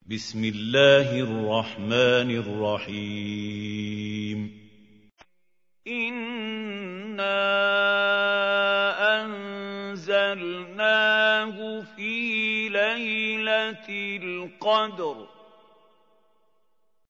بسم الله الرحمن الرحيم إِنَّا أَنزَلْنَاهُ فِي لَيْلَةِ الْقَدْرِ